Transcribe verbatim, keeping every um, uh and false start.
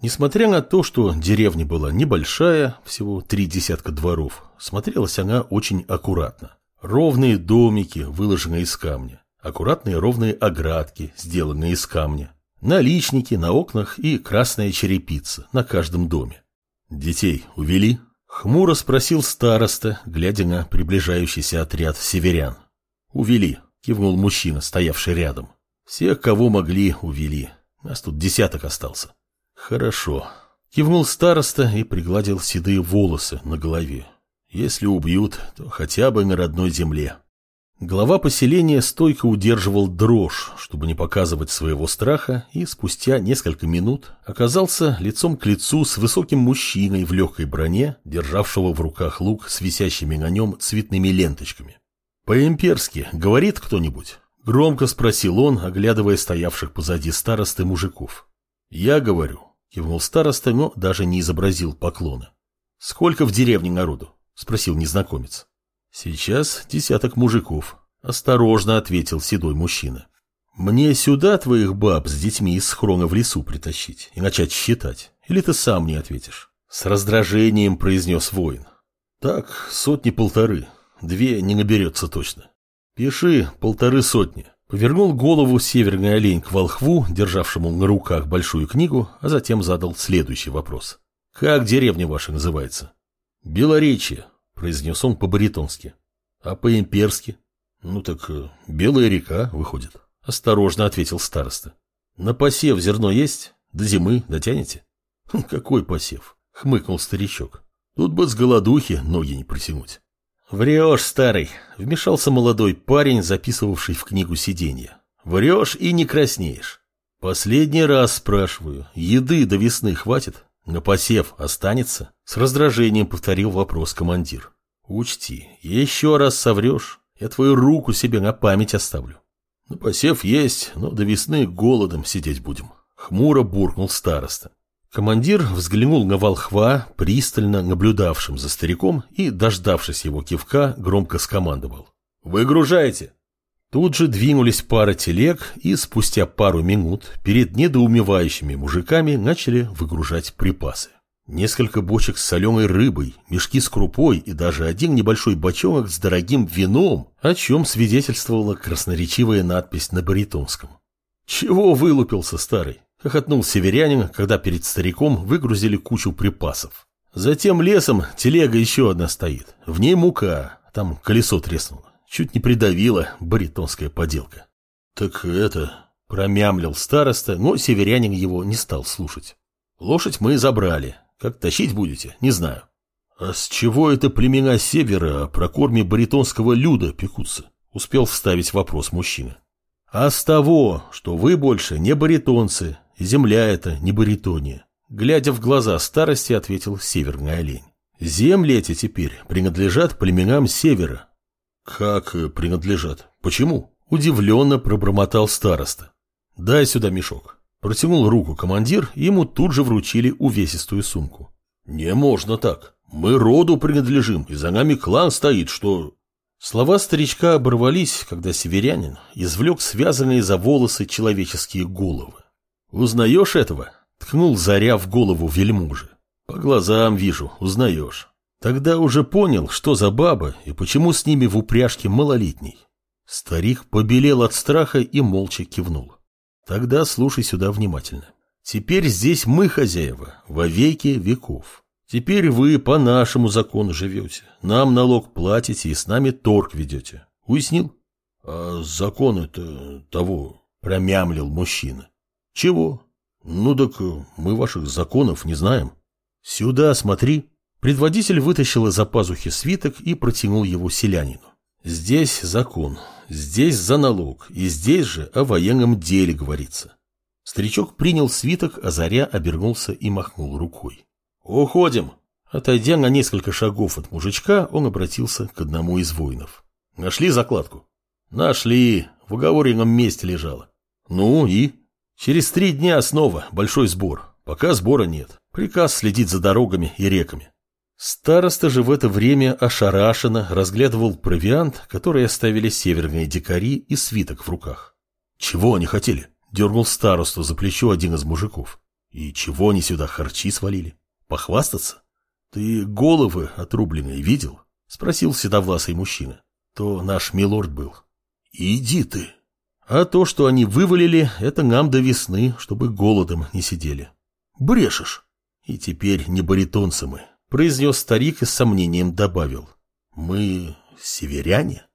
Несмотря на то, что деревня была небольшая, всего три десятка дворов, смотрелась она очень аккуратно. Ровные домики, выложенные из камня, аккуратные ровные оградки, сделанные из камня, наличники на окнах и красная черепица на каждом доме. «Детей увели?» — хмуро спросил староста, глядя на приближающийся отряд северян. «Увели», — кивнул мужчина, стоявший рядом. «Всех, кого могли, увели. Нас тут десяток остался». «Хорошо», — кивнул староста и пригладил седые волосы на голове. «Если убьют, то хотя бы на родной земле». Глава поселения стойко удерживал дрожь, чтобы не показывать своего страха, и спустя несколько минут оказался лицом к лицу с высоким мужчиной в легкой броне, державшего в руках лук с висящими на нем цветными ленточками. «По-имперски говорит кто-нибудь?» — громко спросил он, оглядывая стоявших позади старосты мужиков. «Я говорю», — кивнул староста, но даже не изобразил поклона. «Сколько в деревне народу?» — спросил незнакомец. «Сейчас десяток мужиков», — осторожно ответил седой мужчина. «Мне сюда твоих баб с детьми из схрона в лесу притащить и начать считать? Или ты сам не ответишь?» С раздражением произнес воин. «Так, сотни-полторы. Две не наберется точно». «Пиши полторы сотни». Повернул голову северный олень к волхву, державшему на руках большую книгу, а затем задал следующий вопрос. «Как деревня ваша называется?» «Белоречье», — произнес он по-баритонски. «А по-имперски?» «Ну так Белая река, выходит», — осторожно ответил староста. «На посев зерно есть? До зимы дотянете?» «Хм, «Какой посев?» — хмыкнул старичок. «Тут бы с голодухи ноги не протянуть». «Врешь, старый», — вмешался молодой парень, записывавший в книгу сиденья. «Врешь и не краснеешь. Последний раз спрашиваю, еды до весны хватит? На посев останется?» С раздражением повторил вопрос командир. «Учти, еще раз соврешь, я твою руку себе на память оставлю». «На посев есть, но до весны голодом сидеть будем», — хмуро буркнул староста. Командир взглянул на волхва, пристально наблюдавшим за стариком, и, дождавшись его кивка, громко скомандовал. «Выгружайте!» Тут же двинулись пара телег, и спустя пару минут перед недоумевающими мужиками начали выгружать припасы. Несколько бочек с соленой рыбой, мешки с крупой и даже один небольшой бочонок с дорогим вином, о чем свидетельствовала красноречивая надпись на баритонском. «Чего вылупился, старый?» — хохотнул северянин, когда перед стариком выгрузили кучу припасов. «Затем лесом телега еще одна стоит. В ней мука, там колесо треснуло. Чуть не придавила баритонская поделка». «Так это...» — промямлил староста, но северянин его не стал слушать. «Лошадь мы забрали. Как тащить будете, не знаю». «А с чего это племена севера о прокорме баритонского люда пекутся?» — успел вставить вопрос мужчина. «А с того, что вы больше не баритонцы, и земля эта не баритония», — глядя в глаза старости, ответил северный олень. «Земли эти теперь принадлежат племенам севера». «Как принадлежат? Почему?» — удивленно пробормотал староста. «Дай сюда мешок». Протянул руку командир, и ему тут же вручили увесистую сумку. «Не можно так. Мы роду принадлежим, и за нами клан стоит, что...» Слова старичка оборвались, когда северянин извлек связанные за волосы человеческие головы. «Узнаешь этого?» — ткнул Заря в голову вельможи. «По глазам вижу, узнаешь». Тогда уже понял, что за баба и почему с ними в упряжке малолетний. Старик побелел от страха и молча кивнул. «Тогда слушай сюда внимательно. Теперь здесь мы хозяева, во веки веков. Теперь вы по нашему закону живете, нам налог платите и с нами торг ведете. Уяснил?» «А закон это того», — промямлил мужчина. «Чего? Ну так мы ваших законов не знаем». «Сюда смотри». Предводитель вытащил из-за пазухи свиток и протянул его селянину. «Здесь закон, здесь за налог, и здесь же о военном деле говорится». Старичок принял свиток, а Заря обернулся и махнул рукой. «Уходим!» Отойдя на несколько шагов от мужичка, он обратился к одному из воинов. «Нашли закладку?» «Нашли. В уговоренном месте лежала». «Ну и?» «Через три дня снова большой сбор. Пока сбора нет. Приказ следить за дорогами и реками». Староста же в это время ошарашенно разглядывал провиант, который оставили северные дикари, и свиток в руках. «Чего они хотели?» — дернул старосту за плечо один из мужиков. И чего они сюда харчи свалили? Похвастаться? Ты головы отрубленные видел? Спросил седовласый мужчина. То наш милорд был. Иди ты. А то, что они вывалили, это нам до весны, чтобы голодом не сидели. Брешешь. И теперь не баритонцы мы, произнес старик и с сомнением добавил. Мы северяне?